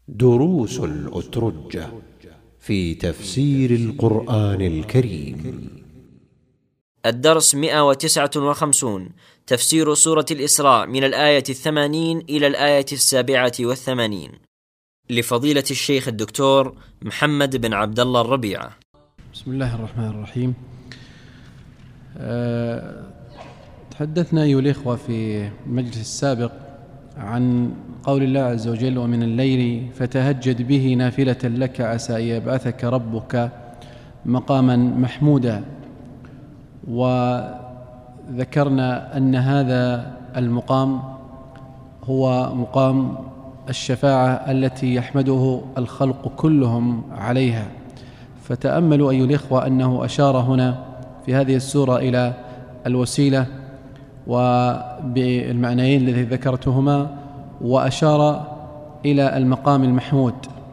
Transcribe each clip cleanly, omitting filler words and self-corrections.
دروس الأترجة في تفسير القرآن الكريم. الدرس 159، تفسير سورة الإسراء من الآية 80 إلى الآية 87، لفضيلة الشيخ الدكتور محمد بن عبد الله الربيعة. بسم الله الرحمن الرحيم. تحدثنا أيها الإخوة في المجلس السابق عن قول الله عز وجل: ومن الليل فتهجد به نافلة لك عسى أن يبعثك ربك مقاما محمودا. وذكرنا أن هذا المقام هو مقام الشفاعة التي يحمده الخلق كلهم عليها. فتأملوا أيها الإخوة أنه أشار هنا في هذه السورة إلى الوسيلة وبالمعنيين الذي ذكرتهما، وأشار إلى المقام المحمود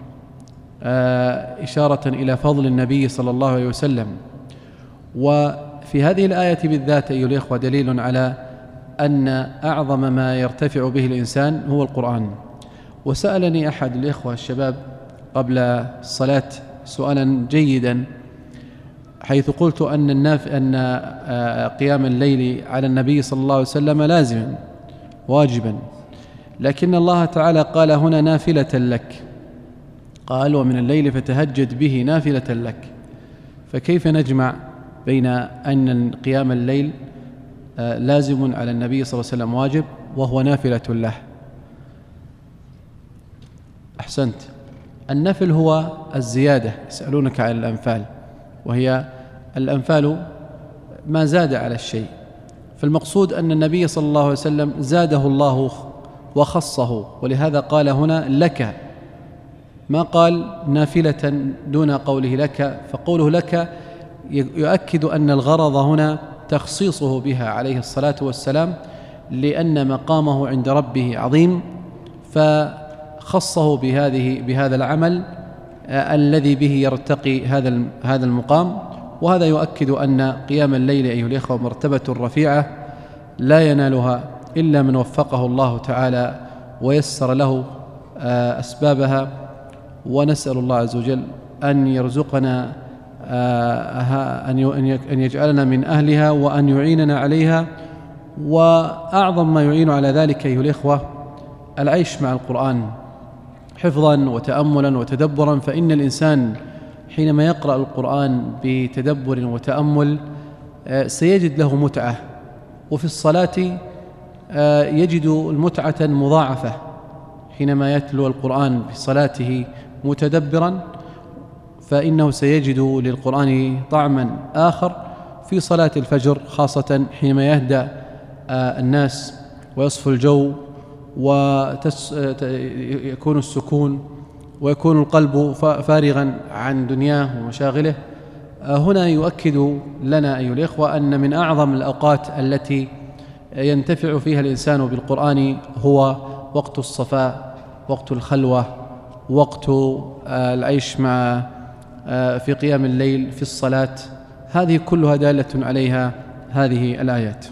إشارة إلى فضل النبي صلى الله عليه وسلم. وفي هذه الآية بالذات أيها الإخوة دليل على أن أعظم ما يرتفع به الإنسان هو القرآن. وسألني أحد الإخوة الشباب قبل الصلاة سؤالا جيدا، حيث قلت أن قيام الليل على النبي صلى الله عليه وسلم لازما واجبا، لكن الله تعالى قال هنا نافلة لك، قال: ومن الليل فتهجد به نافلة لك. فكيف نجمع بين أن قيام الليل لازم على النبي صلى الله عليه وسلم واجب وهو نافلة له؟ أحسنت. النفل هو الزيادة. يسألونك عن الأنفال، وهي الأنفال ما زاد على الشيء. فالمقصود أن النبي صلى الله عليه وسلم زاده الله وخصه، ولهذا قال هنا لك، ما قال نافلة دون قوله لك. فقوله لك يؤكد أن الغرض هنا تخصيصه بها عليه الصلاة والسلام، لأن مقامه عند ربه عظيم، فخصه بهذا العمل الذي به يرتقي هذا المقام. وهذا يؤكد أن قيام الليل أيها الإخوة مرتبة رفيعة لا ينالها إلا من وفقه الله تعالى ويسر له أسبابها. ونسأل الله عز وجل أن يرزقنا أن يجعلنا من أهلها وأن يعيننا عليها. وأعظم ما يعين على ذلك أيها الإخوة العيش مع القرآن حفظا وتأملا وتدبرا. فإن الإنسان حينما يقرأ القرآن بتدبر وتأمل سيجد له متعة، وفي الصلاة يجد المتعة مضاعفة حينما يتلو القرآن في صلاته متدبرا، فإنه سيجد للقرآن طعما آخر في صلاة الفجر، خاصة حينما يهدأ الناس ويصفو الجو ويكون السكون ويكون القلب فارغا عن دنياه ومشاغله. هنا يؤكد لنا أيها الإخوة أن من أعظم الأوقات التي ينتفع فيها الإنسان بالقرآن هو وقت الصفاء، وقت الخلوة، وقت العيش مع في قيام الليل، في الصلاة. هذه كلها دالة عليها هذه الآيات.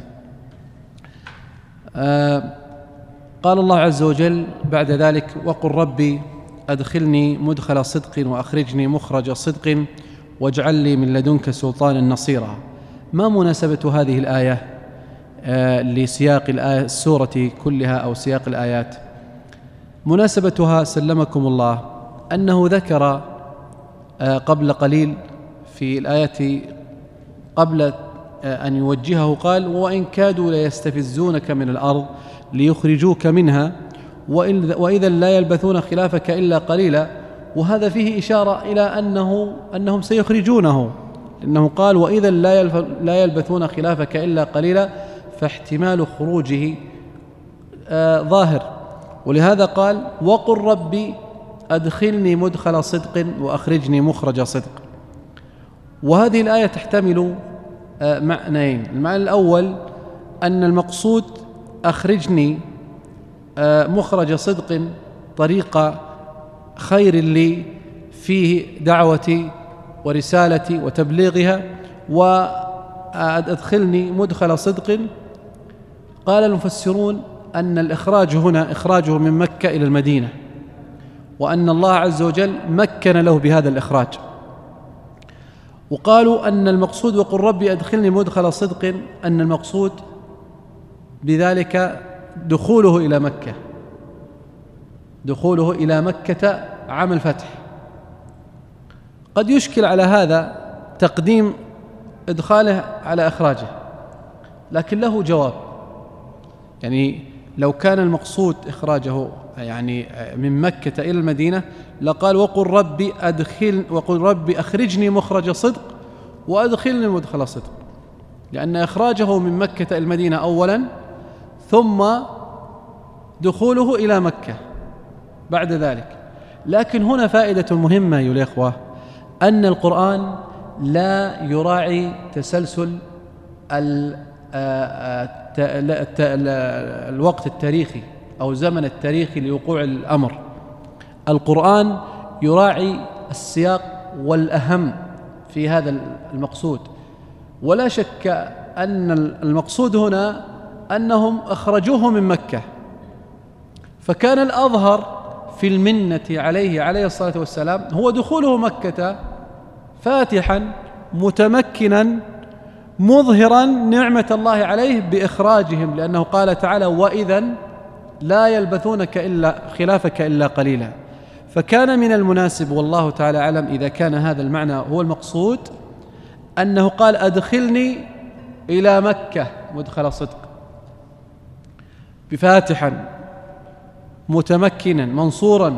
قال الله عز وجل بعد ذلك: وقل ربي أدخلني مدخل صدق وأخرجني مخرج صدق واجعل لي من لدنك سلطانا نصيرا. ما مناسبة هذه الآية لسياق السورة كلها أو سياق الآيات؟ مناسبتها سلمكم الله أنه ذكر قبل قليل في الآية قبل أن يوجهه قال: وإن كادوا ليستفزونك من الأرض ليخرجوك منها وإذا لا يلبثون خلافك إلا قليلا. وهذا فيه إشارة إلى أنهم سيخرجونه، إنه قال: وإذا لا يلبثون خلافك إلا قليلا، فاحتمال خروجه ظاهر. ولهذا قال: وقل ربي أدخلني مدخل صدق وأخرجني مخرج صدق. وهذه الآية تحتمل معنيين. المعنى الأول أن المقصود أخرجني مخرج صدق، طريق خير لي فيه دعوتي ورسالتي وتبليغها، وأدخلني مدخل صدق. قال المفسرون أن الإخراج هنا إخراجه من مكة إلى المدينة، وأن الله عز وجل مكن له بهذا الإخراج. وقالوا أن المقصود وقل ربي أدخلني مدخل صدق، أن المقصود بذلك دخوله إلى مكة عام الفتح. قد يشكل على هذا تقديم إدخاله على إخراجه، لكن له جواب. يعني لو كان المقصود إخراجه يعني من مكة إلى المدينة لقال وقل ربي أخرجني مخرج صدق وأدخلني مدخل صدق، لأن إخراجه من مكة إلى المدينة أولا، ثم دخوله إلى مكة بعد ذلك. لكن هنا فائدة مهمة أيها الإخوة، أن القرآن لا يراعي تسلسل الوقت التاريخي أو الزمن التاريخي لوقوع الأمر. القرآن يراعي السياق والأهم في هذا المقصود. ولا شك أن المقصود هنا أنهم أخرجوه من مكة، فكان الأظهر في المنة عليه الصلاة والسلام هو دخوله مكة فاتحا متمكنا مظهرا نعمة الله عليه بإخراجهم، لأنه قال تعالى وإذا لا يلبثونك إلا خلافك إلا قليلا. فكان من المناسب والله تعالى أعلم إذا كان هذا المعنى هو المقصود أنه قال أدخلني إلى مكة مدخل صدق بفاتحا متمكنا منصورا،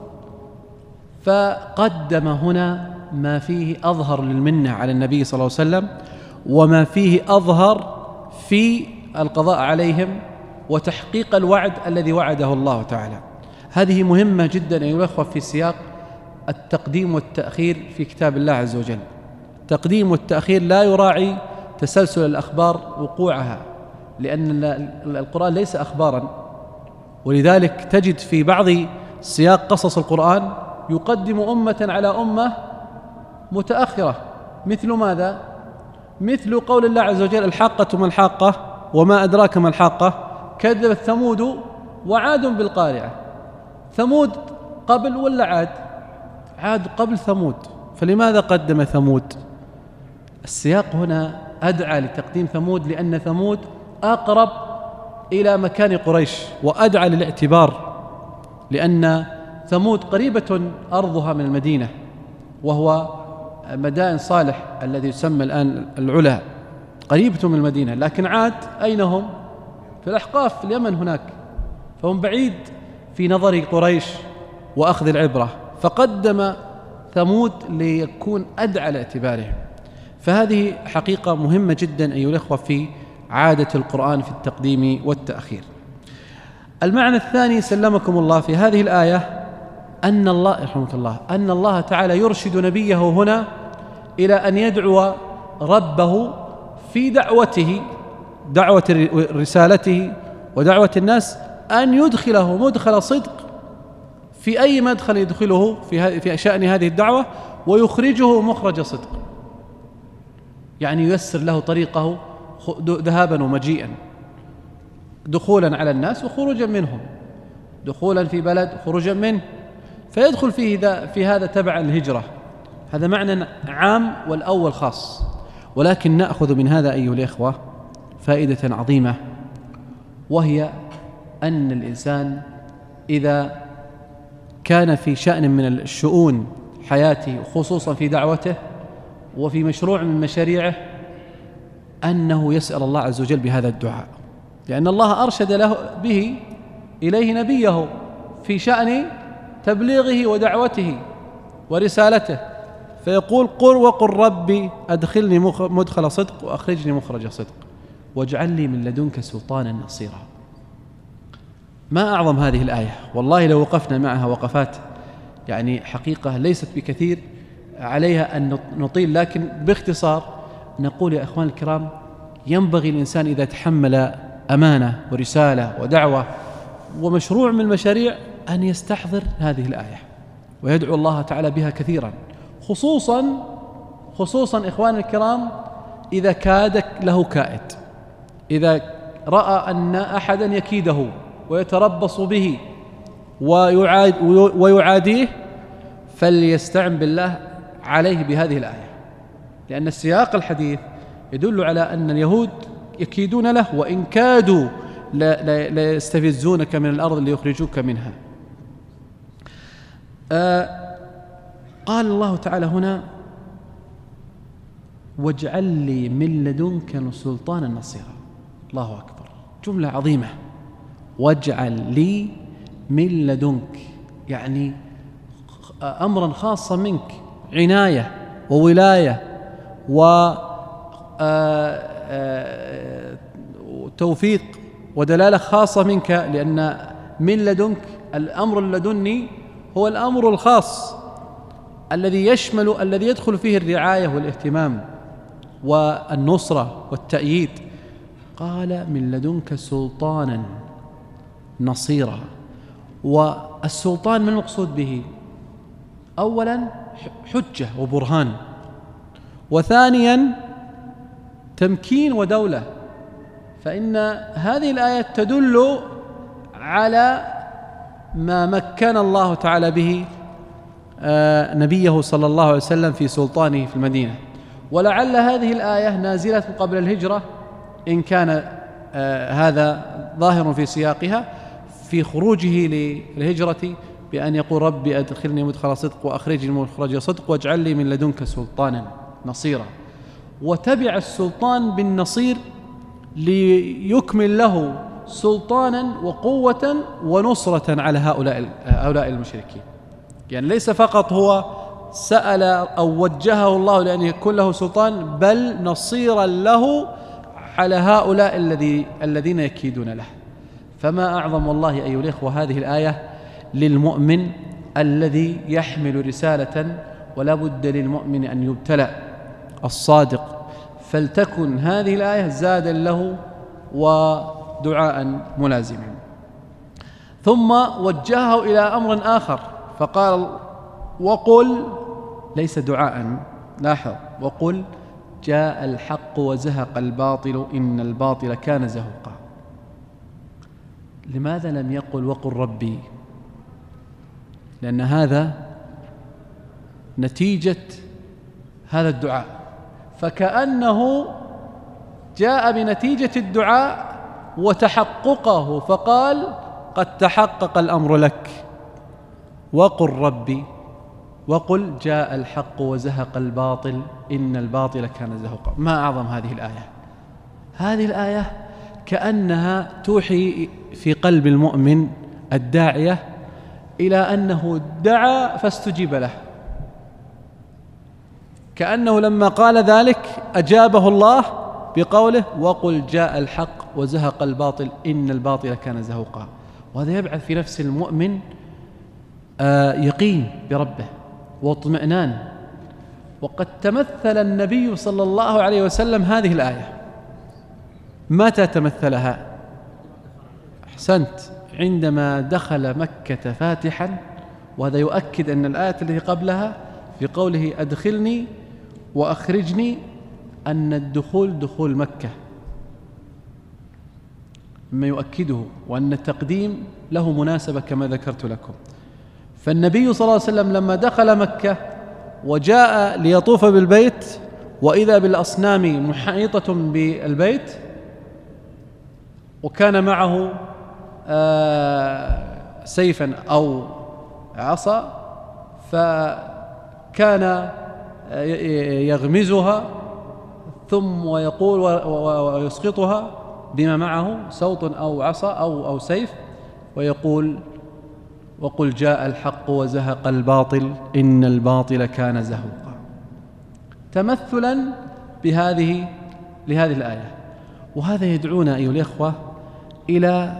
فقدم هنا ما فيه أظهر للمنة على النبي صلى الله عليه وسلم، وما فيه أظهر في القضاء عليهم وتحقيق الوعد الذي وعده الله تعالى. هذه مهمة جدا أيها الأخوة في سياق التقديم والتأخير في كتاب الله عز وجل. التقديم والتأخير لا يراعي تسلسل الأخبار وقوعها، لأن القرآن ليس أخبارا، ولذلك تجد في بعض سياق قصص القرآن يقدم أمة على أمة متأخرة. مثل ماذا؟ مثل قول الله عز وجل الحاقة ما الحاقة وما أدراك ما الحاقة كذبت ثمود وعاد بالقارعة. ثمود قبل ولا عاد؟ عاد قبل ثمود، فلماذا قدم ثمود؟ السياق هنا أدعى لتقديم ثمود، لأن ثمود أقرب إلى مكان قريش وأدعى للاعتبار، لأن ثمود قريبة أرضها من المدينة، وهو مدائن صالح الذي يسمى الآن العلا قريبة من المدينة. لكن عاد أين هم؟ في الأحقاف في اليمن هناك، فهم بعيد في نظر قريش وأخذ العبرة، فقدم ثمود ليكون أدعى لاعتبارهم. فهذه حقيقة مهمة جدا أيها الأخوة في عادة القرآن في التقديم والتأخير. المعنى الثاني سلمكم الله في هذه الآية أن الله رحمة الله أن الله تعالى يرشد نبيه هنا إلى أن يدعو ربه في دعوة رسالته ودعوة الناس، أن يدخله مدخل صدق في أي مدخل يدخله في شأن هذه الدعوة، ويخرجه مخرج صدق، يعني ييسر له طريقه ذهابا ومجيئا، دخولا على الناس وخروجا منهم، دخولا في بلد وخروجا منه، فيدخل في هذا تبع الهجرة. هذا معنى عام والأول خاص. ولكن نأخذ من هذا أيها الإخوة فائدة عظيمة، وهي أن الإنسان إذا كان في شأن من الشؤون حياته، خصوصا في دعوته وفي مشروع من مشاريعه، أنه يسأل الله عز وجل بهذا الدعاء، لأن الله أرشد له به إليه نبيه في شأن تبليغه ودعوته ورسالته، فيقول وقل ربي أدخلني مدخل صدق وأخرجني مخرج صدق واجعل لي من لدنك سلطانا نصيرا. ما أعظم هذه الآية، والله لو وقفنا معها وقفات يعني حقيقة ليست بكثير عليها أن نطيل، لكن باختصار نقول يا أخوان الكرام، ينبغي الإنسان إذا تحمل أمانة ورسالة ودعوة ومشروع من المشاريع أن يستحضر هذه الآية ويدعو الله تعالى بها كثيرا، خصوصا إخوان الكرام إذا كاد له كائد، إذا رأى أن أحدا يكيده ويتربص به ويعاديه فليستعن بالله عليه بهذه الآية، لأن السياق الحديث يدل على أن اليهود يكيدون له، وإن كادوا ليستفزونك من الأرض ليخرجوك منها. قال الله تعالى هنا: واجعل لي من لدنك سلطانا نصيرا. الله أكبر، جملة عظيمة. واجعل لي من لدنك، يعني أمرا خاصا منك، عناية وولاية وتوفيق ودلالة خاصة منك، لأن من لدنك الأمر اللدني هو الأمر الخاص الذي يشمل، الذي يدخل فيه الرعاية والاهتمام والنصرة والتأييد. قال: من لدنك سلطانا نصيرا. والسلطان ما المقصود به؟ أولا حجة وبرهان، وثانيا تمكين ودولة، فإن هذه الآية تدل على ما مكن الله تعالى به نبيه صلى الله عليه وسلم في سلطانه في المدينة. ولعل هذه الآية نازلة قبل الهجرة، إن كان هذا ظاهر في سياقها، في خروجه للهجرة بأن يقول: ربي أدخلني مدخل صدق وأخرجني مخرج صدق واجعل لي من لدنك سلطانا نصيرا. وتبع السلطان بالنصير ليكمل له سلطانا وقوة ونصرة على هؤلاء المشركين. يعني ليس فقط هو سأل أو وجهه الله لأن يكون له سلطان، بل نصيرا له على هؤلاء الذين يكيدون له. فما أعظم والله أيها الإخوة هذه الآية للمؤمن الذي يحمل رسالة، ولا بد للمؤمن أن يبتلى الصادق، فلتكن هذه الآية زادا له ودعاء ملازما. ثم وجهه إلى أمر آخر فقال: وقل، ليس دعاء، لاحظ، وقل جاء الحق وزهق الباطل إن الباطل كان زهوقا. لماذا لم يقل وقل ربي؟ لأن هذا نتيجة هذا الدعاء، فكأنه جاء بنتيجة الدعاء وتحققه، فقال: قد تحقق الأمر لك، وقل ربي، وقل جاء الحق وزهق الباطل إن الباطل كان زهوقا. ما أعظم هذه الآية. هذه الآية كأنها توحي في قلب المؤمن الداعية إلى أنه دعا فاستجيب له، كأنه لما قال ذلك أجابه الله بقوله: وقل جاء الحق وزهق الباطل إن الباطل كان زهوقا. وهذا يبعث في نفس المؤمن يقين بربه واطمئنان. وقد تمثل النبي صلى الله عليه وسلم هذه الآية. متى تمثلها؟ أحسنت، عندما دخل مكة فاتحا. وهذا يؤكد أن الآية التي قبلها في قوله أدخلني وأخرجني أن الدخول دخول مكة، مما يؤكده، وأن التقديم له مناسبة كما ذكرت لكم. فالنبي صلى الله عليه وسلم لما دخل مكة وجاء ليطوف بالبيت وإذا بالأصنام محيطة بالبيت، وكان معه سيفا أو عصا، فكان يغمزها ثم ويقول ويسقطها بما معه، صوت أو عصا أو سيف، ويقول: وقل جاء الحق وزهق الباطل إن الباطل كان زهوقا، تمثلا لهذه الآية. وهذا يدعونا أيها الإخوة إلى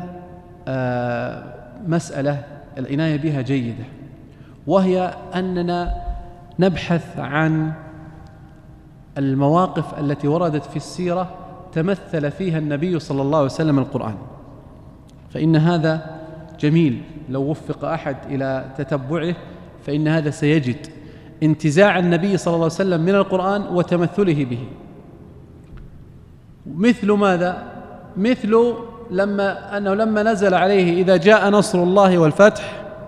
مسألة العناية بها جيدة، وهي أننا نبحث عن المواقف التي وردت في السيرة تمثل فيها النبي صلى الله عليه وسلم القرآن، فإن هذا جميل. لو وفق أحد إلى تتبعه فإن هذا سيجد انتزاع النبي صلى الله عليه وسلم من القرآن وتمثله به. مثل ماذا؟ مثل لما نزل عليه: إذا جاء نصر الله والفتح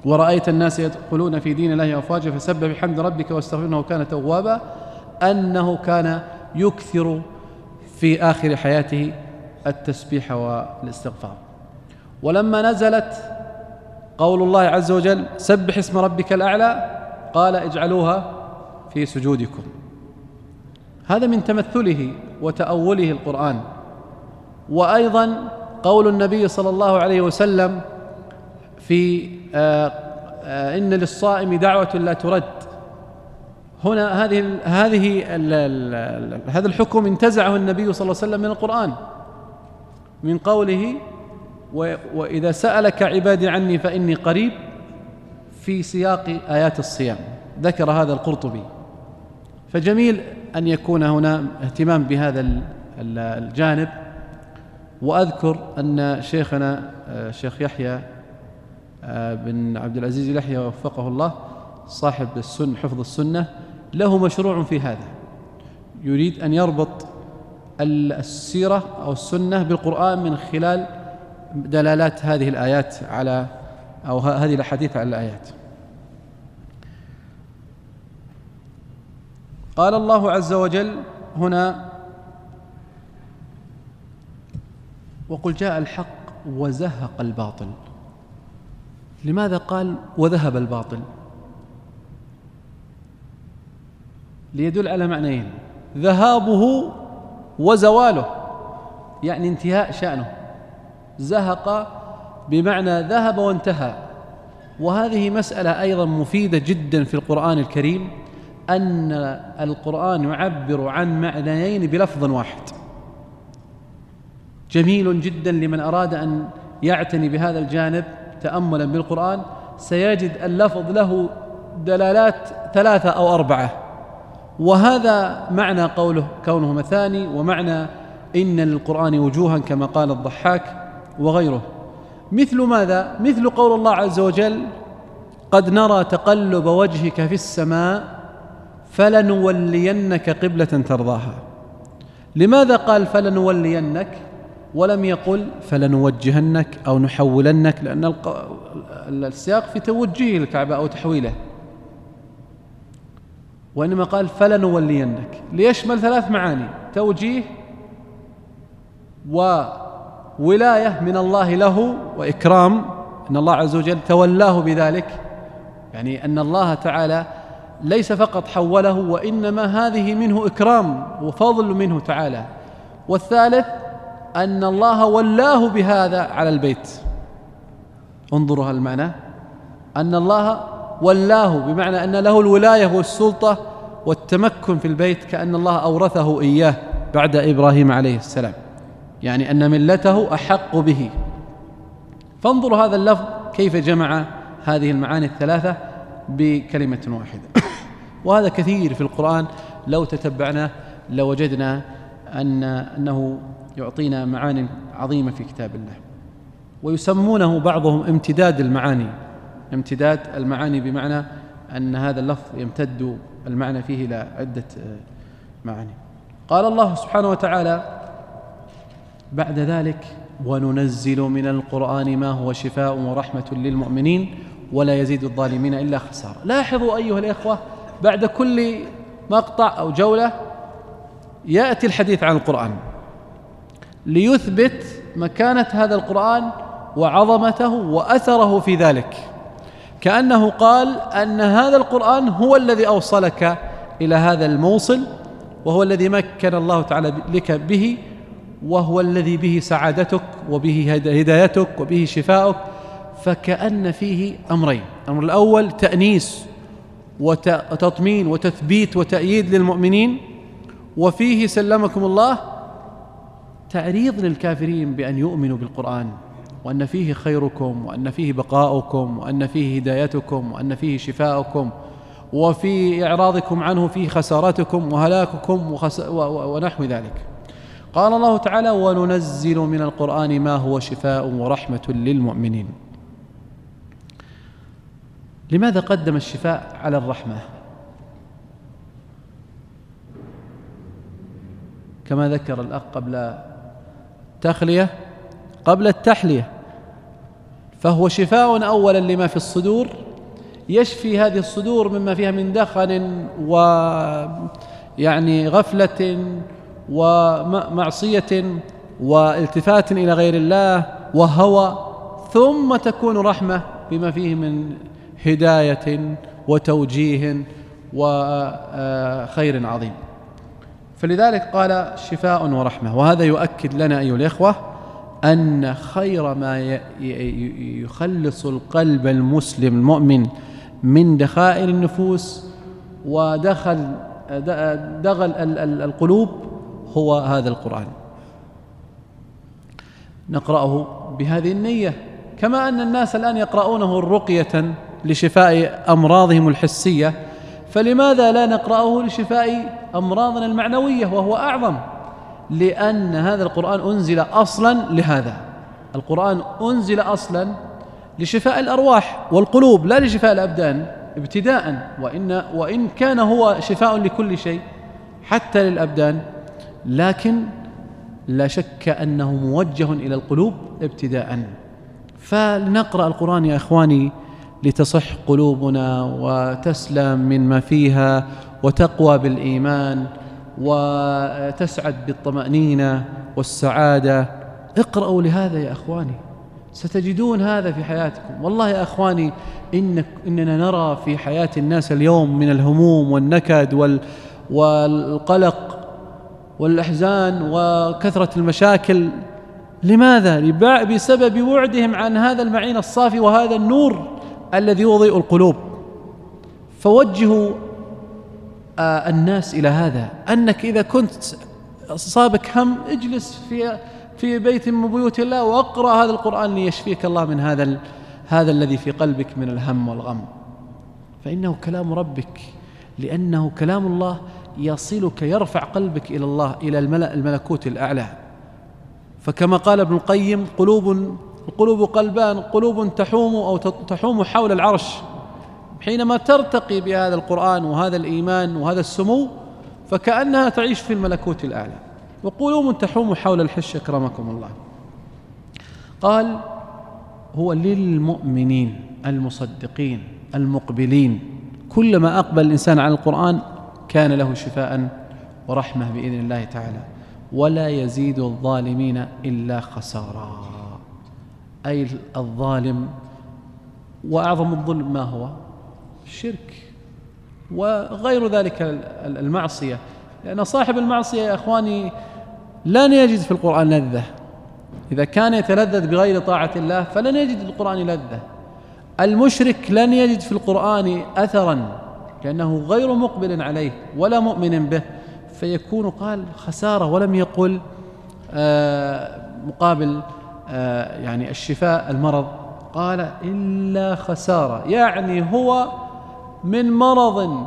ورأيت الناس يدخلون في دين الله أفواجا فسبح بحمد ربك واستغفره إنه كان توابا، أنه كان يكثر في آخر حياته التسبيح والاستغفار. ولما نزلت قول الله عز وجل سبح اسم ربك الأعلى قال اجعلوها في سجودكم. هذا من تمثله وتأوله القرآن. وأيضا قول النبي صلى الله عليه وسلم في إن للصائم دعوة لا ترد. هنا هذا الحكم انتزعه النبي صلى الله عليه وسلم من القرآن، من قوله وإذا سألك عبادي عني فإني قريب، في سياق آيات الصيام. ذكر هذا القرطبي. فجميل أن يكون هنا اهتمام بهذا الجانب. وأذكر أن شيخنا الشيخ يحيى بن عبد العزيز يحيى وفقه الله صاحب السنة حفظ السنة له مشروع في هذا، يريد أن يربط السيرة أو السنة بالقرآن من خلال دلالات هذه الآيات على أو هذه الأحاديث على الآيات. قال الله عز وجل هنا وقل جاء الحق وزهق الباطل. لماذا قال وذهب الباطل؟ ليدل على معنيين: ذهابه وزواله، يعني انتهاء شأنه. زهق بمعنى ذهب وانتهى. وهذه مسألة أيضا مفيدة جدا في القرآن الكريم، أن القرآن يعبر عن معنيين بلفظ واحد. جميل جدا لمن أراد أن يعتني بهذا الجانب تأملا بالقرآن، سيجد اللفظ له دلالات 3 أو 4. وهذا معنى قوله كونه مثاني، ومعنى إن للقرآن وجوها كما قال الضحاك وغيره. مثل ماذا؟ مثل قول الله عز وجل قد نرى تقلب وجهك في السماء فلنولينك قبلة ترضاها. لماذا قال فلنولينك ولم يقل فلنوجهنك أو نحولنك؟ لأن السياق في توجيه الكعبة أو تحويله، وإنما قال فلنولينك ليشمل 3 معاني: توجيه وولاية من الله له وإكرام، أن الله عز وجل تولاه بذلك، يعني أن الله تعالى ليس فقط حوله وإنما هذه منه إكرام وفضل منه تعالى. والثالث أن الله ولاه بهذا على البيت. انظروا المعنى، أن الله ولاه بمعنى أن له الولاية والسلطة والتمكن في البيت، كأن الله أورثه إياه بعد إبراهيم عليه السلام، يعني أن ملته أحق به. فانظروا هذا اللفظ كيف جمع هذه المعاني ال3 بكلمة واحدة. وهذا كثير في القرآن، لو تتبعناه لوجدنا أنه يعطينا معاني عظيمة في كتاب الله. ويسمونه بعضهم امتداد المعاني، امتداد المعاني بمعنى أن هذا اللفظ يمتد المعنى فيه إلى عدة معاني. قال الله سبحانه وتعالى بعد ذلك وننزل من القرآن ما هو شفاء ورحمة للمؤمنين ولا يزيد الظالمين إلا خسارة. لاحظوا أيها الإخوة، بعد كل مقطع أو جولة يأتي الحديث عن القرآن ليثبت مكانة هذا القرآن وعظمته وأثره في ذلك، كأنه قال أن هذا القرآن هو الذي أوصلك إلى هذا الموصل، وهو الذي مكن الله تعالى لك به، وهو الذي به سعادتك وبه هدايتك وبه شفاؤك. فكأن فيه أمرين: الأمر الأول تأنيس وتطمين وتثبيت وتأييد للمؤمنين، وفيه سلمكم الله تعريض للكافرين بأن يؤمنوا بالقرآن، وأن فيه خيركم، وأن فيه بقاؤكم، وأن فيه هدايتكم، وأن فيه شفاؤكم، وفي إعراضكم عنه فيه خسارتكم وهلاككم ونحو ذلك. قال الله تعالى وننزل من القرآن ما هو شفاء ورحمة للمؤمنين. لماذا قدم الشفاء على الرحمة؟ كما ذكر الأخ قبل التحلية، فهو شفاء أولا لما في الصدور، يشفي هذه الصدور مما فيها من دخن ويعني غفلة ومعصية والتفات إلى غير الله وهوى، ثم تكون رحمة بما فيه من هداية وتوجيه وخير عظيم. فلذلك قال شفاء ورحمة. وهذا يؤكد لنا أيها الإخوة أن خير ما يخلص القلب المسلم المؤمن من دخائل النفوس ودغل القلوب هو هذا القرآن. نقرأه بهذه النية، كما أن الناس الآن يقرؤونه رقية لشفاء أمراضهم الحسية، فلماذا لا نقرأه لشفاء أمراضنا المعنوية وهو أعظم؟ لأن هذا القرآن أنزل أصلا لهذا. القرآن أنزل أصلا لشفاء الأرواح والقلوب لا لشفاء الأبدان ابتداء، وإن كان هو شفاء لكل شيء حتى للأبدان، لكن لا شك أنه موجه إلى القلوب ابتداء. فلنقرأ القرآن يا إخواني لتصح قلوبنا وتسلم من ما فيها وتقوى بالإيمان وتسعد بالطمأنينة والسعادة. اقرأوا لهذا يا أخواني، ستجدون هذا في حياتكم. والله يا أخواني إننا نرى في حياة الناس اليوم من الهموم والنكد والقلق والأحزان وكثرة المشاكل. لماذا؟ بسبب بعدهم عن هذا المعين الصافي وهذا النور الذي يضيء القلوب. فوجهوا الناس إلى هذا، أنك إذا كنت صابك هم اجلس في بيت من بيوت الله واقرأ هذا القرآن ليشفيك الله من هذا الذي في قلبك من الهم والغم، فإنه كلام ربك، لأنه كلام الله يصلك يرفع قلبك إلى الله، إلى الملكوت الأعلى. فكما قال ابن القيم القلوب قلبان، قلوب تحوم حول العرش. حينما ترتقي بهذا القرآن وهذا الإيمان وهذا السمو فكأنها تعيش في الملكوت الأعلى، وقلوب تحوم حول الحش أكرمكم الله. قال هو للمؤمنين المصدقين المقبلين، كلما أقبل الإنسان على القرآن كان له شفاء ورحمة بإذن الله تعالى، ولا يزيد الظالمين إلا خسارا. أي الظالم، وأعظم الظلم ما هو؟ الشرك وغير ذلك المعصية، لأن صاحب المعصية يا أخواني لن يجد في القرآن لذة. إذا كان يتلذذ بغير طاعة الله فلن يجد في القرآن لذة. المشرك لن يجد في القرآن أثرا لأنه غير مقبل عليه ولا مؤمن به، فيكون قال خسارة، ولم يقل مقابل يعني الشفاء المرض، قال إلا خسارة، يعني هو من مرض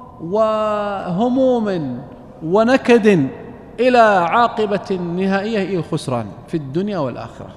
وهموم ونكد إلى عاقبة نهائية إلى الخسران في الدنيا والآخرة.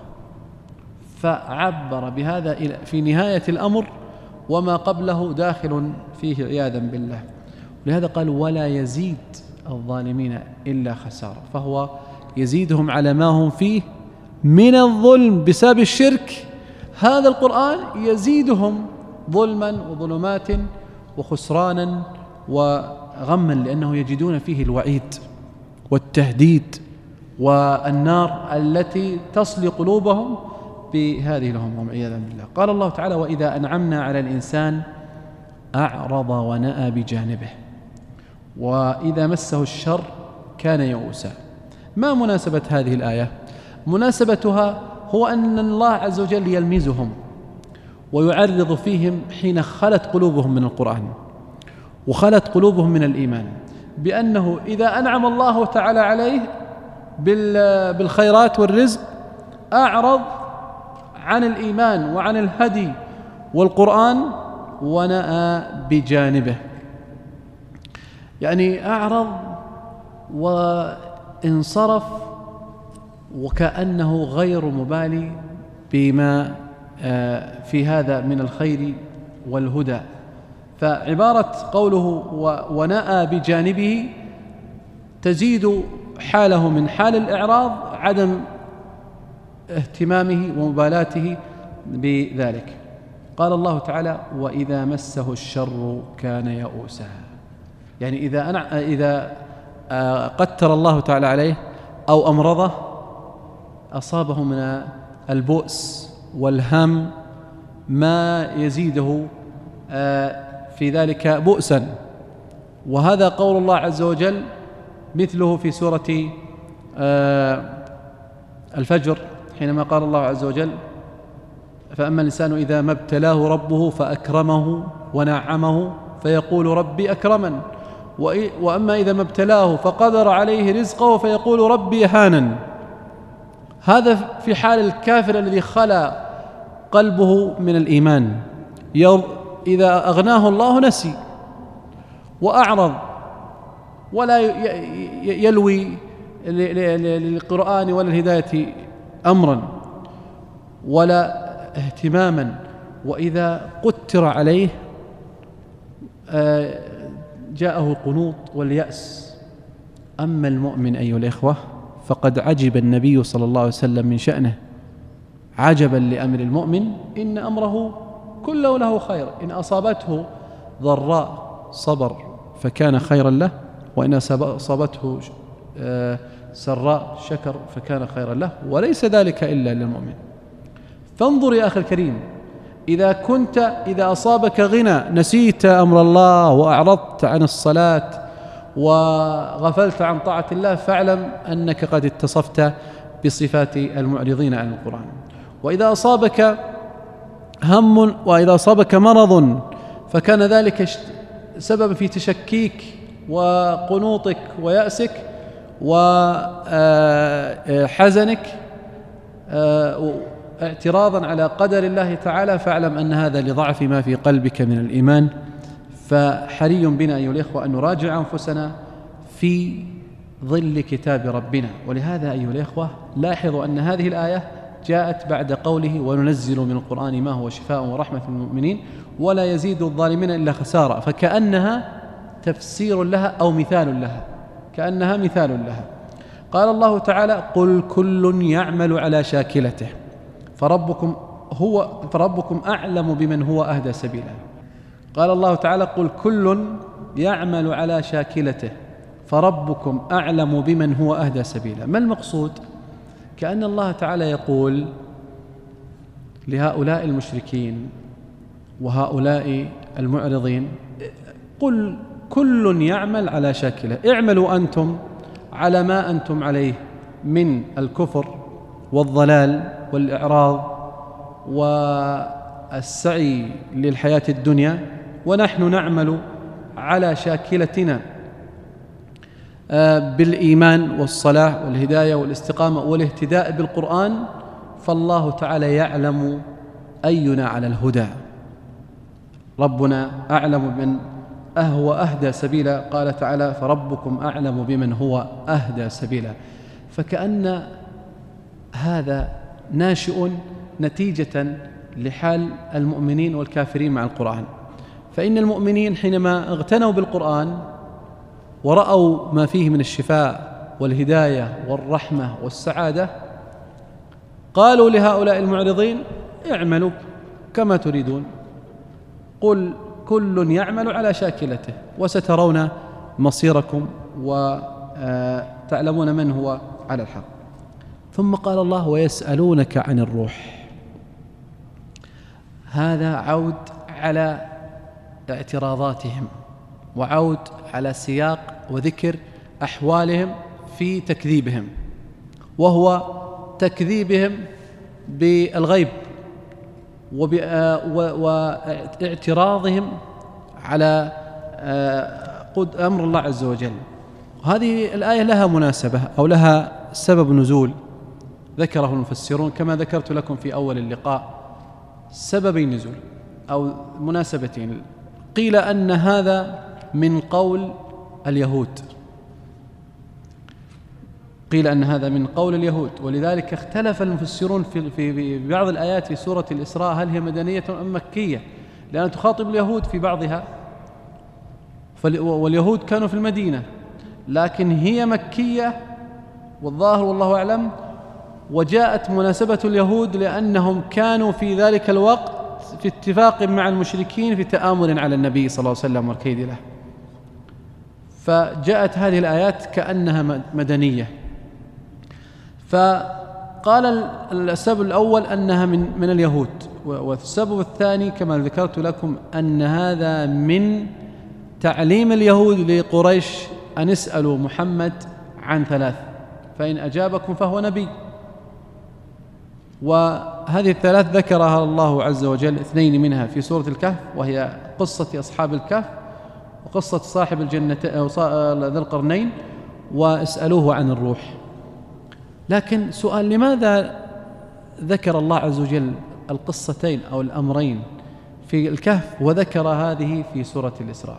فعبر بهذا في نهاية الأمر، وما قبله داخل فيه عياذا بالله. ولهذا قال ولا يزيد الظالمين إلا خسارة، فهو يزيدهم على ما هم فيه من الظلم بسبب الشرك. هذا القرآن يزيدهم ظلما وظلمات وخسرانا وغما، لأنه يجدون فيه الوعيد والتهديد والنار التي تصلي قلوبهم بهذه الهموم عياذا بالله. قال الله تعالى وإذا أنعمنا على الإنسان أعرض ونأى بجانبه وإذا مسه الشر كان يئوسا. ما مناسبة هذه الآية؟ مناسبتها هو أن الله عز وجل يلمزهم ويعرض فيهم حين خلت قلوبهم من القرآن وخلت قلوبهم من الإيمان، بأنه إذا أنعم الله تعالى عليه بالخيرات والرزق أعرض عن الإيمان وعن الهدي والقرآن ونأى بجانبه، يعني أعرض وانصرف وكأنه غير مبالي بما في هذا من الخير والهدى. فعبارة قوله ونأى بجانبه تزيد حاله من حال الإعراض عدم اهتمامه ومبالاته بذلك. قال الله تعالى: وإذا مسه الشر كان يئوسا. يعني إذا قتر الله تعالى عليه أو أمرضه أصابه من البؤس والهم ما يزيده في ذلك بؤسا. وهذا قول الله عز وجل مثله في سورة الفجر حينما قال الله عز وجل: فأما الإنسان إذا ما ابتلاه ربه فأكرمه ونعمه فيقول ربي أكرمن، وأما إذا ما ابتلاه فقدر عليه رزقه فيقول ربي أهانن. هذا في حال الكافر الذي خلا قلبه من الإيمان، إذا أغناه الله نسي وأعرض ولا يلوي للقرآن ولا الهداية أمرا ولا اهتماما، وإذا قتر عليه جاءه القنوط واليأس. أما المؤمن أيها الإخوة فقد عجب النبي صلى الله عليه وسلم من شأنه عجبا لأمر المؤمن، إن أمره كله له خير، إن أصابته ضراء صبر فكان خيرا له، وإن أصابته سراء شكر فكان خيرا له، وليس ذلك إلا للمؤمن. فانظر يا أخي الكريم، إذا أصابك غنى نسيت أمر الله وأعرضت عن الصلاة وغفلت عن طاعة الله، فاعلم أنك قد اتصفت بصفات المعرضين عن القرآن. وإذا أصابك هم وإذا أصابك مرض فكان ذلك سبب في تشكيك وقنوطك ويأسك وحزنك اعتراضا على قدر الله تعالى، فاعلم أن هذا لضعف ما في قلبك من الإيمان. فحري بنا أيها الإخوة أن نراجع أنفسنا في ظل كتاب ربنا. ولهذا أيها الإخوة لاحظوا أن هذه الآية جاءت بعد قوله: وننزل من القرآن ما هو شفاء ورحمة للمؤمنين ولا يزيد الظالمين إلا خسارة، فكأنها تفسير لها أو مثال لها، كأنها مثال لها. قال الله تعالى: قل كل يعمل على شاكلته فربكم أعلم بمن هو أهدى سبيلا. قال الله تعالى: قل كل يعمل على شاكلته فربكم أعلم بمن هو أهدى سبيلا. ما المقصود؟ كأن الله تعالى يقول لهؤلاء المشركين وهؤلاء المعرضين: قل كل يعمل على شاكله، اعملوا أنتم على ما أنتم عليه من الكفر والضلال والإعراض والسعي للحياة الدنيا، ونحن نعمل على شاكلتنا بالإيمان والصلاح والهداية والاستقامة والاهتداء بالقرآن، فالله تعالى يعلم أينا على الهدى. ربنا أعلم بمن هو أهدى سبيلا. قال تعالى: فربكم أعلم بمن هو أهدى سبيلا. فكأن هذا ناشئ نتيجة لحال المؤمنين والكافرين مع القرآن. فإن المؤمنين حينما اغتنوا بالقرآن ورأوا ما فيه من الشفاء والهداية والرحمة والسعادة، قالوا لهؤلاء المعرضين: اعملوا كما تريدون، قل كل يعمل على شاكلته وسترون مصيركم وتعلمون من هو على الحق. ثم قال الله: ويسألونك عن الروح. هذا عود على اعتراضاتهم وعود على سياق وذكر أحوالهم في تكذيبهم، وهو تكذيبهم بالغيب واعتراضهم على أمر الله عز وجل. هذه الآية لها مناسبة أو لها سبب نزول ذكره المفسرون كما ذكرت لكم في أول اللقاء، سببي نزول أو مناسبتين. قيل أن هذا من قول اليهود، قيل أن هذا من قول اليهود، ولذلك اختلف المفسرون في بعض الآيات في سورة الإسراء هل هي مدنية أم مكية، لأن تخاطب اليهود في بعضها، واليهود كانوا في المدينة، لكن هي مكية والظاهر والله أعلم، وجاءت مناسبة اليهود لأنهم كانوا في ذلك الوقت في اتفاق مع المشركين في تآمر على النبي صلى الله عليه وسلم والكيد له، فجاءت هذه الآيات كأنها مدنية. فقال السبب الأول أنها من اليهود، والسبب الثاني كما ذكرت لكم أن هذا من تعليم اليهود لقريش أن اسألوا محمد عن 3 فإن أجابكم فهو نبي. وهذه ال3 ذكرها الله عز وجل 2 منها في سورة الكهف، وهي قصة أصحاب الكهف وقصة صاحب الجنة ذي القرنين واسألوه عن الروح. لكن سؤال: لماذا ذكر الله عز وجل القصتين أو الأمرين في الكهف وذكر هذه في سورة الإسراء؟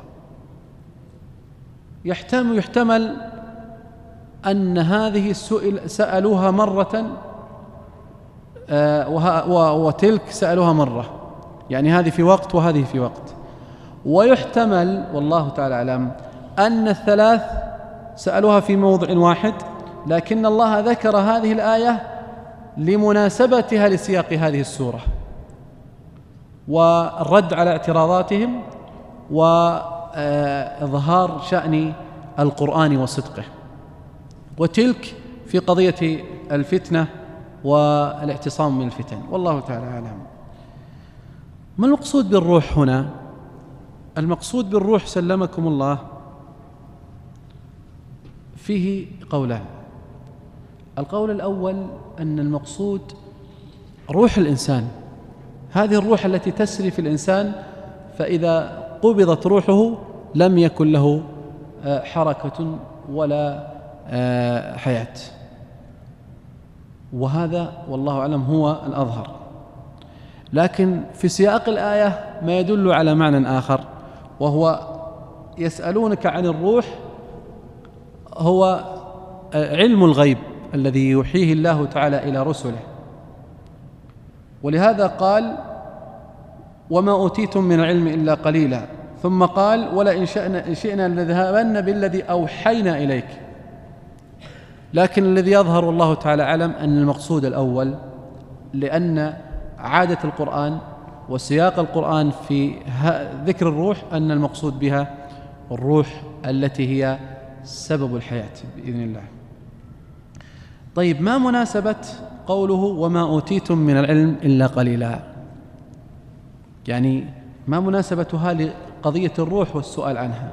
يحتمل أن هذه سألوها مرة وتلك سألوها مرة، يعني هذه في وقت وهذه في وقت. ويحتمل والله تعالى أعلم أن ال3 سألوها في موضع واحد، لكن الله ذكر هذه الآية لمناسبتها لسياق هذه السورة والرد على اعتراضاتهم وإظهار شأن القرآن وصدقه، وتلك في قضية الفتنة والاعتصام من الفتن. والله تعالى أعلم. ما المقصود بالروح هنا؟ المقصود بالروح سلمكم الله فيه قولان. القول الأول أن المقصود روح الإنسان، هذه الروح التي تسري في الإنسان، فإذا قبضت روحه لم يكن له حركة ولا حياة، وهذا والله أعلم هو الأظهر. لكن في سياق الآية ما يدل على معنى آخر، وهو يسألونك عن الروح، هو علم الغيب الذي يوحيه الله تعالى إلى رسله. ولهذا قال: وما أوتيتم من العلم إلا قليلا، ثم قال: ولئن شئنا لذهبن بالذي أوحينا إليك. لكن الذي يظهر والله تعالى أعلم أن المقصود الأول، لأن عادة القرآن وسياق القرآن في ذكر الروح أن المقصود بها الروح التي هي سبب الحياة بإذن الله. طيب، ما مناسبة قوله وما أوتيتم من العلم إلا قليلا؟ يعني ما مناسبتها لقضية الروح والسؤال عنها؟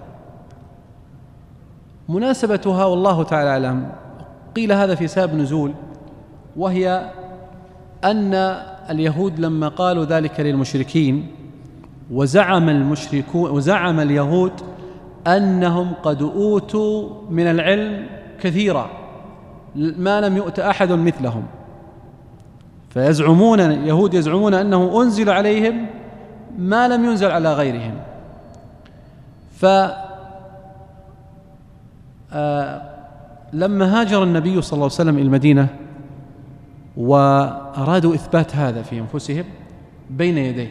مناسبتها والله تعالى أعلم، قيل هذا في سبب نزول، وهي أن اليهود لما قالوا ذلك للمشركين وزعم اليهود أنهم قد أوتوا من العلم كثيرا ما لم يؤت أحد مثلهم، فيزعمون اليهود يزعمون أنه أنزل عليهم ما لم ينزل على غيرهم. لما هاجر النبي صلى الله عليه وسلم إلى المدينة وأرادوا إثبات هذا في أنفسهم بين يديه،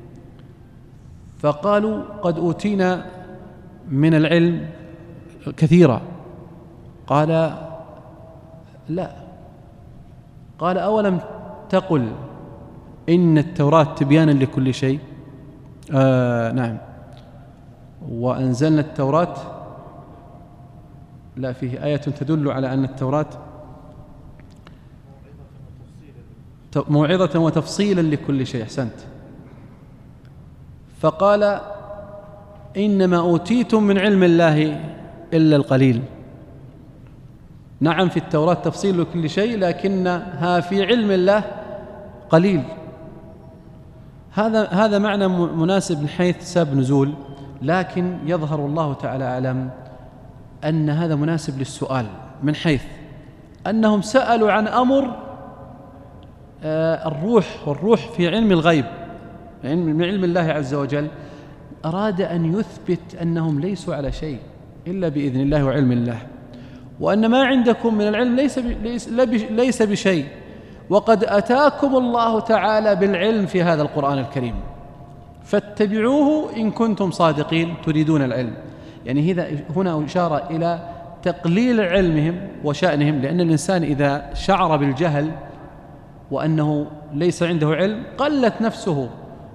فقالوا قد أوتينا من العلم كثيرا. قال: لا. قال: أولم تقل إن التوراة تبيانا لكل شيء؟ نعم. وأنزلنا التوراة، لا، فيه آية تدل على أن التوراة موعظة وتفصيلا لكل شيء. أحسنت. فقال: إنما أوتيتم من علم الله إلا القليل. نعم، في التوراة تفصيل لكل شيء، لكنها في علم الله قليل. هذا معنى مناسب من حيث سبب نزول، لكن يظهر الله تعالى أعلم أن هذا مناسب للسؤال، من حيث أنهم سألوا عن أمر الروح، والروح في علم الغيب من علم الله عز وجل. أراد أن يثبت أنهم ليسوا على شيء إلا بإذن الله وعلم الله، وأن ما عندكم من العلم ليس بشيء، وقد أتاكم الله تعالى بالعلم في هذا القرآن الكريم، فاتبعوه إن كنتم صادقين تريدون العلم. يعني هنا إشارة إلى تقليل علمهم وشأنهم، لأن الإنسان إذا شعر بالجهل وأنه ليس عنده علم قلت نفسه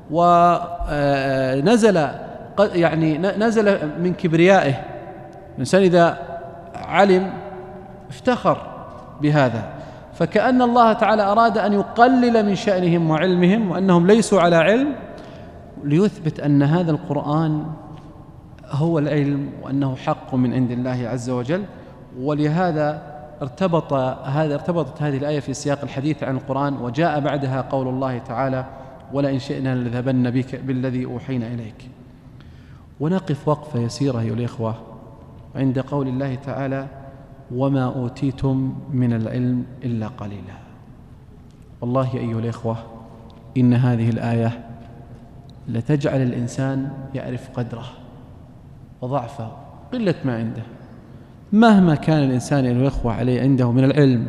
ونزل نزل من كبريائه. الإنسان إذا علم افتخر بهذا، فكأن الله تعالى أراد أن يقلل من شأنهم وعلمهم وأنهم ليسوا على علم، ليثبت أن هذا القرآن هو العلم وأنه حق من عند الله عز وجل. ولهذا ارتبطت هذه الآية في سياق الحديث عن القرآن، وجاء بعدها قول الله تعالى: ولئن شئنا لنذهبن بك بالذي أوحينا إليك. ونقف وقفة يسيرة أيها الإخوة عند قول الله تعالى: وما أوتيتم من العلم إلا قليلا. والله أيها الإخوة إن هذه الآية لتجعل الإنسان يعرف قدره وضعفه، قلة ما عنده، مهما كان الإنسان أيها الإخوة عليه عنده من العلم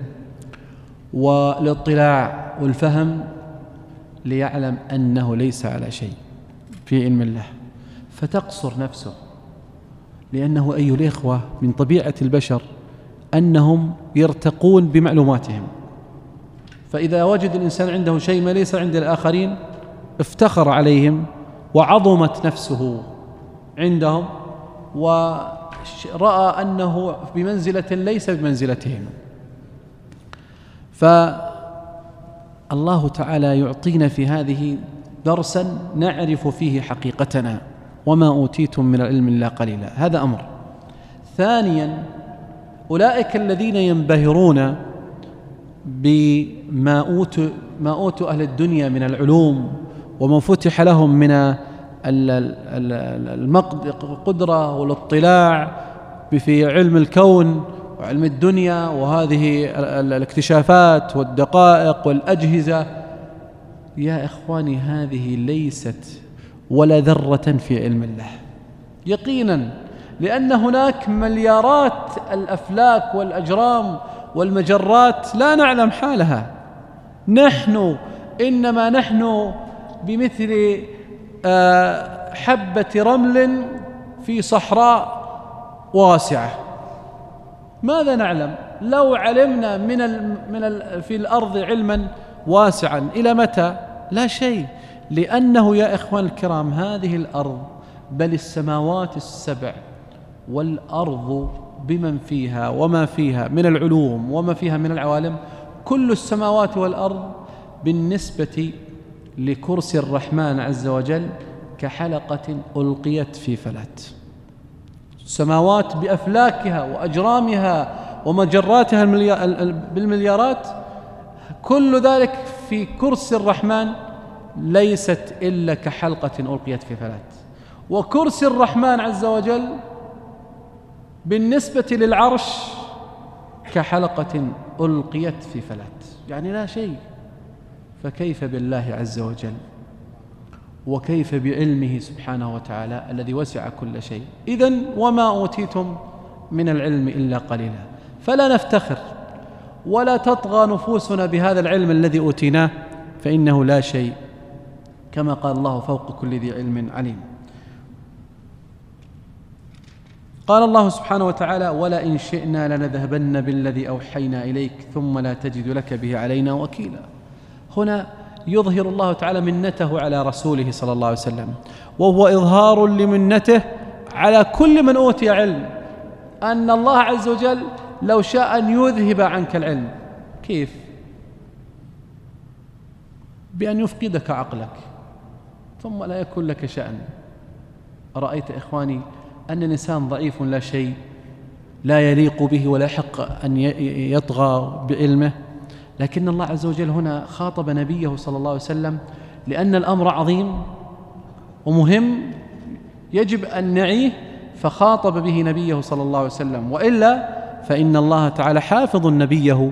والاطلاع والفهم، ليعلم أنه ليس على شيء في علم الله، فتقصر نفسه. لأنه أيها الإخوة من طبيعة البشر أنهم يرتقون بمعلوماتهم، فإذا وجد الإنسان عنده شيء ما ليس عند الآخرين افتخر عليهم وعظمت نفسه عندهم ورأى أنه بمنزلة ليس بمنزلتهم. فالله تعالى يعطينا في هذه درسا نعرف فيه حقيقتنا: وما أوتيتم من العلم إلا قليلا. هذا أمر. ثانيا، أولئك الذين ينبهرون بما أوتوا أهل الدنيا من العلوم وما فتح لهم من القدرة والاطلاع في علم الكون وعلم الدنيا وهذه الاكتشافات والدقائق والأجهزة، يا إخواني هذه ليست ولا ذرة في علم الله يقينا، لأن هناك مليارات الأفلاك والأجرام والمجرات لا نعلم حالها. إنما نحن بمثل حبة رمل في صحراء واسعة. ماذا نعلم؟ لو علمنا في الأرض علما واسعا إلى متى؟ لا شيء. لأنه يا إخوان الكرام هذه الأرض بل السماوات السبع والأرض بمن فيها وما فيها من العلوم وما فيها من العوالم، كل السماوات والأرض بالنسبة لكرسي الرحمن عز وجل كحلقة ألقيت في فلات. السماوات بأفلاكها وأجرامها ومجراتها بالمليارات، كل ذلك في كرسي الرحمن ليست إلا كحلقة ألقيت في فلات. وكرسي الرحمن عز وجل بالنسبة للعرش كحلقة ألقيت في فلات، يعني لا شيء. فكيف بالله عز وجل وكيف بعلمه سبحانه وتعالى الذي وسع كل شيء؟ إذن وما أوتيتم من العلم إلا قليلا. فلا نفتخر ولا تطغى نفوسنا بهذا العلم الذي أوتيناه، فإنه لا شيء، كما قال الله: فوق كل ذي علم عليم. قال الله سبحانه وتعالى: ولئن شئنا لنذهبن بالذي أوحينا إليك ثم لا تجد لك به علينا وكيلا. هنا يظهر الله تعالى منته على رسوله صلى الله عليه وسلم، وهو إظهار لمنته على كل من أوتي علم، أن الله عز وجل لو شاء أن يذهب عنك العلم. كيف؟ بأن يفقدك عقلك ثم لا يكون لك شأن. أرأيت إخواني أن الإنسان ضعيف لا شيء، لا يليق به ولا يحق أن يطغى بعلمه، لكن الله عز وجل هنا خاطب نبيه صلى الله عليه وسلم لأن الأمر عظيم ومهم يجب أن نعيه، فخاطب به نبيه صلى الله عليه وسلم، وإلا فإن الله تعالى حافظ نبيه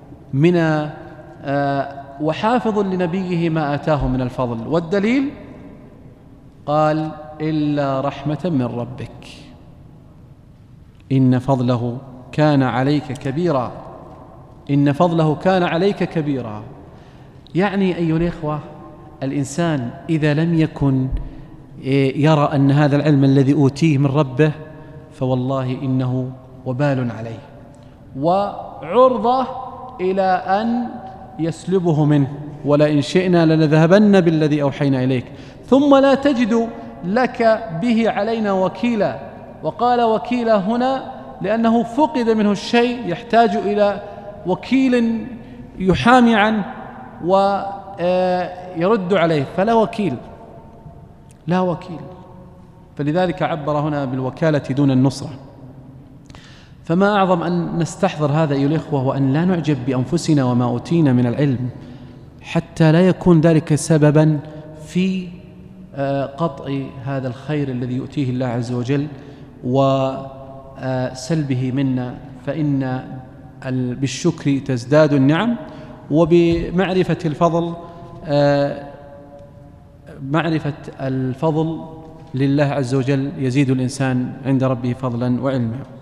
وحافظ لنبيه ما آتاه من الفضل. والدليل قال: إلا رحمة من ربك إن فضله كان عليك كبيرا. إن فضله كان عليك كبيرا. يعني أيها الإخوة الإنسان إذا لم يكن يرى أن هذا العلم الذي أوتيه من ربه، فوالله إنه وبال عليه وعرضة إلى أن يسلبه منه، ولئن شئنا لنذهبن بالذي أوحينا إليك ثم لا تجد لك به علينا وكيلا. وقال وكيلا هنا لأنه فقد منه الشيء يحتاج إلى وكيل يحامي عنه ويرد عليه، فلا وكيل، لا وكيل. فلذلك عبر هنا بالوكالة دون النصرة. فما أعظم أن نستحضر هذا أيها الإخوة، وأن لا نعجب بأنفسنا وما أوتينا من العلم، حتى لا يكون ذلك سببا في قطع هذا الخير الذي يؤتيه الله عز وجل وسلبه منا. فإن بالشكر تزداد النعم، وبمعرفة الفضل معرفة الفضل لله عز وجل يزيد الإنسان عند ربه فضلا وعلما.